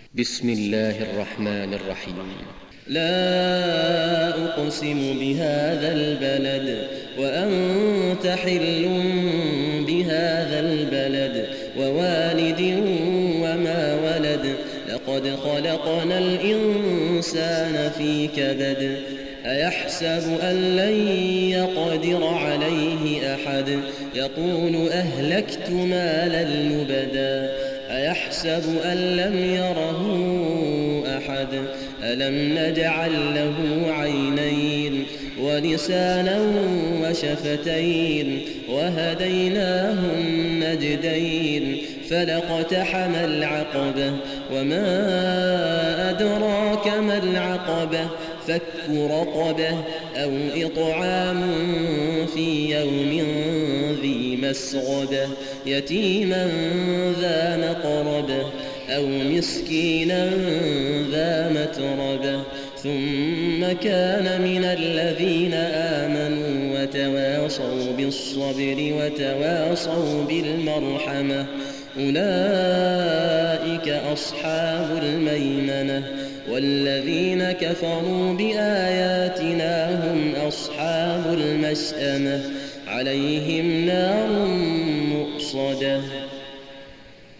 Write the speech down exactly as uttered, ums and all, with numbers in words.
بسم الله الرحمن الرحيم. لا أقسم بهذا البلد وأنت حل بهذا البلد ووالد وما ولد لقد خلقنا الإنسان في كبد أيحسب أن لن يقدر عليه أحد يقول أهلكت مالا لبدا أيحسب أن لم يره أحد ألم نجعل له عينين ولسانا وشفتين وهديناه النجدين فلاقتحم العقبة وما أدراك ما العقبة فك رقبة أو إطعام في يوم ذي مسغبة يتيما ذا مقربة أو مسكينا ذا متربة ثم كان من الذين آمنوا وتواصوا بالصبر وتواصوا بالمرحمة أولئك أصحاب الميمنة والذين كفروا بآياتنا هم أصحاب المشأمة عليهم نار مؤصدة.